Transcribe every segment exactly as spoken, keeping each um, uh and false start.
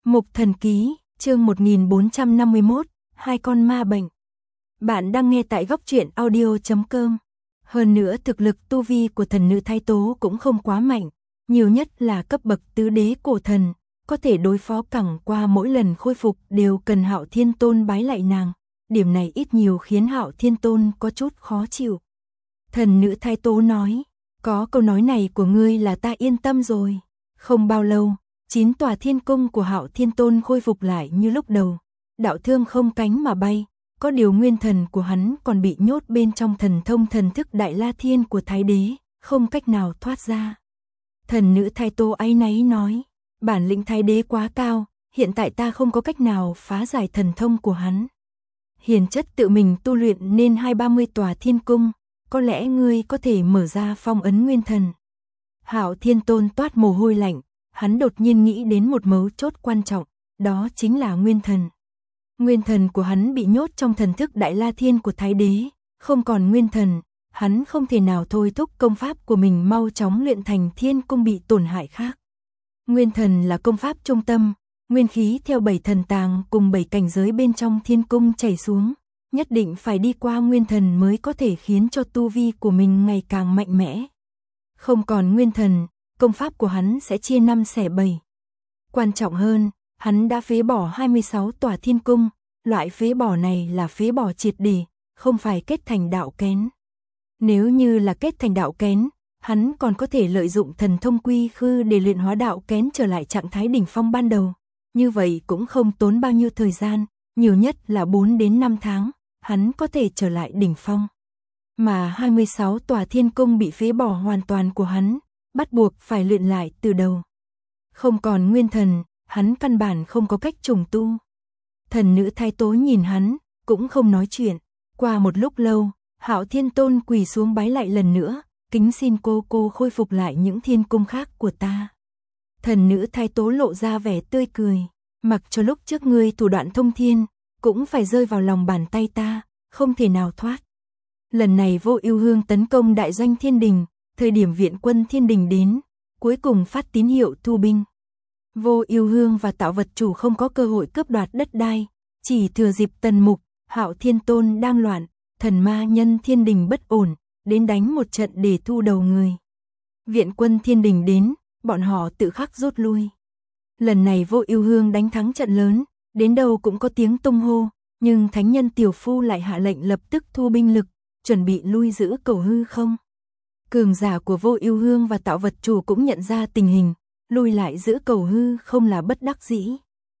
Mục Thần Ký, chương một nghìn bốn trăm năm mươi mốt, hai con ma bệnh. Bạn đang nghe tại góc truyện audio chấm com. Hơn nữa thực lực tu vi của thần nữ Thái Tố cũng không quá mạnh, nhiều nhất là cấp bậc tứ đế cổ thần, có thể đối phó cẳng qua mỗi lần khôi phục đều cần Hạo Thiên Tôn bái lại nàng. Điểm này ít nhiều khiến Hạo Thiên Tôn có chút khó chịu. Thần nữ Thái Tố nói, có câu nói này của ngươi là ta yên tâm rồi. Không bao lâu, chín tòa thiên cung của Hạo Thiên Tôn khôi phục lại như lúc đầu. Đạo thương không cánh mà bay, có điều nguyên thần của hắn còn bị nhốt bên trong thần thông thần thức Đại La Thiên của Thái Đế, không cách nào thoát ra. Thần nữ Thái Tố áy náy nói, bản lĩnh Thái Đế quá cao, hiện tại ta không có cách nào phá giải thần thông của hắn. Hiền chất tự mình tu luyện nên hai ba mươi tòa thiên cung, có lẽ ngươi có thể mở ra phong ấn nguyên thần. Hạo Thiên Tôn toát mồ hôi lạnh, hắn đột nhiên nghĩ đến một mấu chốt quan trọng, đó chính là nguyên thần. Nguyên thần của hắn bị nhốt trong thần thức Đại La Thiên của Thái Đế, không còn nguyên thần, hắn không thể nào thôi thúc công pháp của mình mau chóng luyện thành thiên cung bị tổn hại khác. Nguyên thần là công pháp trung tâm, nguyên khí theo bảy thần tàng cùng bảy cảnh giới bên trong thiên cung chảy xuống, nhất định phải đi qua nguyên thần mới có thể khiến cho tu vi của mình ngày càng mạnh mẽ. Không còn nguyên thần, công pháp của hắn sẽ chia năm xẻ bảy. Quan trọng hơn, hắn đã phế bỏ hai mươi sáu tòa thiên cung, loại phế bỏ này là phế bỏ triệt để, không phải kết thành đạo kén. Nếu như là kết thành đạo kén, hắn còn có thể lợi dụng thần thông quy khư để luyện hóa đạo kén trở lại trạng thái đỉnh phong ban đầu. Như vậy cũng không tốn bao nhiêu thời gian, nhiều nhất là bốn đến năm tháng, hắn có thể trở lại đỉnh phong. Mà hai mươi sáu tòa thiên cung bị phế bỏ hoàn toàn của hắn, bắt buộc phải luyện lại từ đầu. Không còn nguyên thần, hắn căn bản không có cách trùng tu. Thần nữ Thái Tố nhìn hắn, cũng không nói chuyện. Qua một lúc lâu, Hạo Thiên Tôn quỳ xuống bái lại lần nữa, kính xin cô cô khôi phục lại những thiên cung khác của ta. Thần nữ Thái Tố lộ ra vẻ tươi cười, mặc cho lúc trước ngươi thủ đoạn thông thiên, cũng phải rơi vào lòng bàn tay ta, không thể nào thoát. Lần này Vô Ưu Hương tấn công đại doanh Thiên Đình, thời điểm viện quân Thiên Đình đến, cuối cùng phát tín hiệu thu binh. Vô Ưu Hương và Tạo Vật Chủ không có cơ hội cướp đoạt đất đai, chỉ thừa dịp Tần Mục, Hạo Thiên Tôn đang loạn, thần ma nhân Thiên Đình bất ổn, đến đánh một trận để thu đầu người. Viện quân Thiên Đình đến, bọn họ tự khắc rút lui. Lần này Vô Ưu Hương đánh thắng trận lớn, đến đâu cũng có tiếng tung hô, nhưng thánh nhân Tiểu Phu lại hạ lệnh lập tức thu binh lực, chuẩn bị lui giữ cầu hư không. Cường giả của Vô Ưu Hương và Tạo Vật Chủ cũng nhận ra tình hình, lui lại giữ cầu hư không là bất đắc dĩ.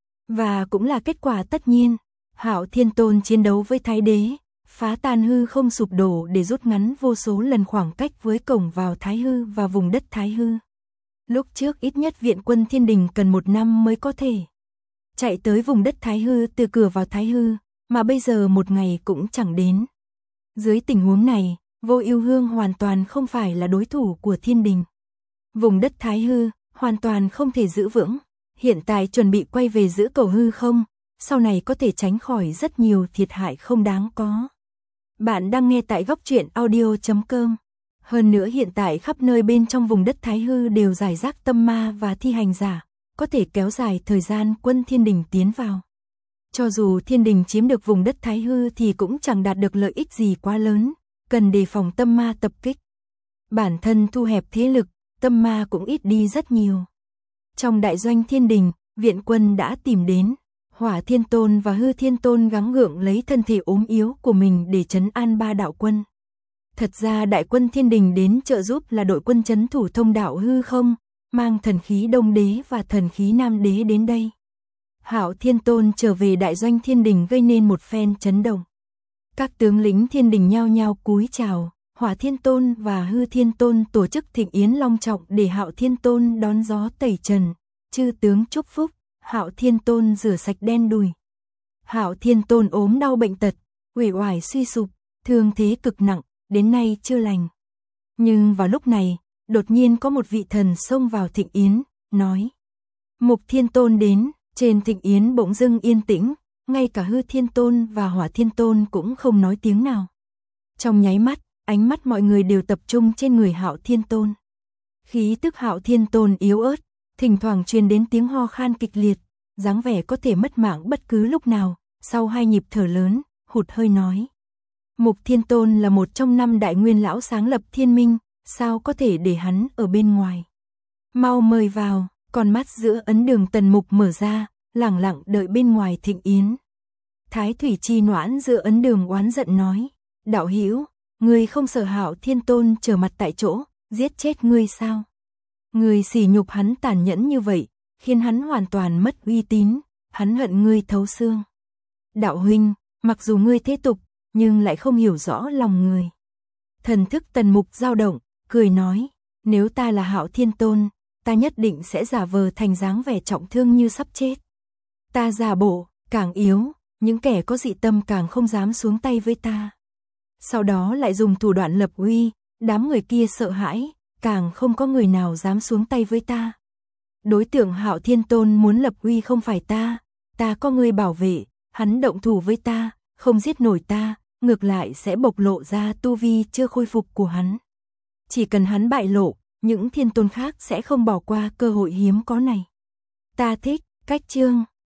Và cũng là kết quả tất nhiên, Hạo Thiên Tôn chiến đấu với Thái Đế, phá tan hư không sụp đổ để rút ngắn vô số lần khoảng cách với cổng vào Thái Hư và vùng đất Thái Hư. Lúc trước ít nhất viện quân Thiên Đình cần một năm mới có thể chạy tới vùng đất Thái Hư từ cửa vào Thái Hư, mà bây giờ một ngày cũng chẳng đến. Dưới tình huống này, Vô Ưu Hương hoàn toàn không phải là đối thủ của Thiên Đình. Vùng đất Thái Hư hoàn toàn không thể giữ vững, hiện tại chuẩn bị quay về giữ cầu hư không, sau này có thể tránh khỏi rất nhiều thiệt hại không đáng có. Bạn đang nghe tại góc truyện audio chấm com. Hơn nữa hiện tại khắp nơi bên trong vùng đất Thái Hư đều rải rác tâm ma và thi hành giả, có thể kéo dài thời gian quân Thiên Đình tiến vào. Cho dù Thiên Đình chiếm được vùng đất Thái Hư thì cũng chẳng đạt được lợi ích gì quá lớn, cần đề phòng tâm ma tập kích. Bản thân thu hẹp thế lực, tâm ma cũng ít đi rất nhiều. Trong đại doanh Thiên Đình, viện quân đã tìm đến, Hỏa Thiên Tôn và Hư Thiên Tôn gắng gượng lấy thân thể ốm yếu của mình để trấn an ba đạo quân. Thật ra đại quân Thiên Đình đến trợ giúp là đội quân trấn thủ thông đạo hư không, mang thần khí Đông Đế và thần khí Nam Đế đến đây. Hạo Thiên Tôn trở về đại doanh Thiên Đình gây nên một phen chấn động. Các tướng lĩnh Thiên Đình nhao nhao cúi chào, Hỏa Thiên Tôn và Hư Thiên Tôn tổ chức thịnh yến long trọng để Hạo Thiên Tôn đón gió tẩy trần, chư tướng chúc phúc, Hạo Thiên Tôn rửa sạch đen đùi. Hạo Thiên Tôn ốm đau bệnh tật, uể oải suy sụp, thương thế cực nặng, đến nay chưa lành. Nhưng vào lúc này, đột nhiên có một vị thần xông vào thịnh yến, nói: Mục Thiên Tôn đến. Trên thịnh yến bỗng dưng yên tĩnh, ngay cả Hư Thiên Tôn và Hỏa Thiên Tôn cũng không nói tiếng nào. Trong nháy mắt, ánh mắt mọi người đều tập trung trên người Hạo Thiên Tôn. Khí tức Hạo Thiên Tôn yếu ớt, thỉnh thoảng truyền đến tiếng ho khan kịch liệt, dáng vẻ có thể mất mạng bất cứ lúc nào, sau hai nhịp thở lớn, hụt hơi nói. Mục Thiên Tôn là một trong năm đại nguyên lão sáng lập thiên minh, sao có thể để hắn ở bên ngoài. Mau mời vào, con mắt giữa ấn đường Tần Mục mở ra, lẳng lặng đợi bên ngoài thịnh yến. Thái Thủy Chi Noãn giữa ấn đường oán giận nói, đạo hữu, ngươi không sợ Hạo Thiên Tôn trở mặt tại chỗ, giết chết ngươi sao? Ngươi sỉ nhục hắn tàn nhẫn như vậy, khiến hắn hoàn toàn mất uy tín, hắn hận ngươi thấu xương. Đạo huynh, mặc dù ngươi thế tục, nhưng lại không hiểu rõ lòng người. Thần thức Tần Mục dao động, cười nói, nếu ta là Hạo Thiên Tôn, ta nhất định sẽ giả vờ thành dáng vẻ trọng thương như sắp chết. Ta giả bộ, càng yếu, những kẻ có dị tâm càng không dám xuống tay với ta. Sau đó lại dùng thủ đoạn lập uy, đám người kia sợ hãi, càng không có người nào dám xuống tay với ta. Đối tượng Hạo Thiên Tôn muốn lập uy không phải ta, ta có người bảo vệ, hắn động thủ với ta, không giết nổi ta, ngược lại sẽ bộc lộ ra tu vi chưa khôi phục của hắn. Chỉ cần hắn bại lộ, những thiên tôn khác sẽ không bỏ qua cơ hội hiếm có này. Ta thích, cách chương,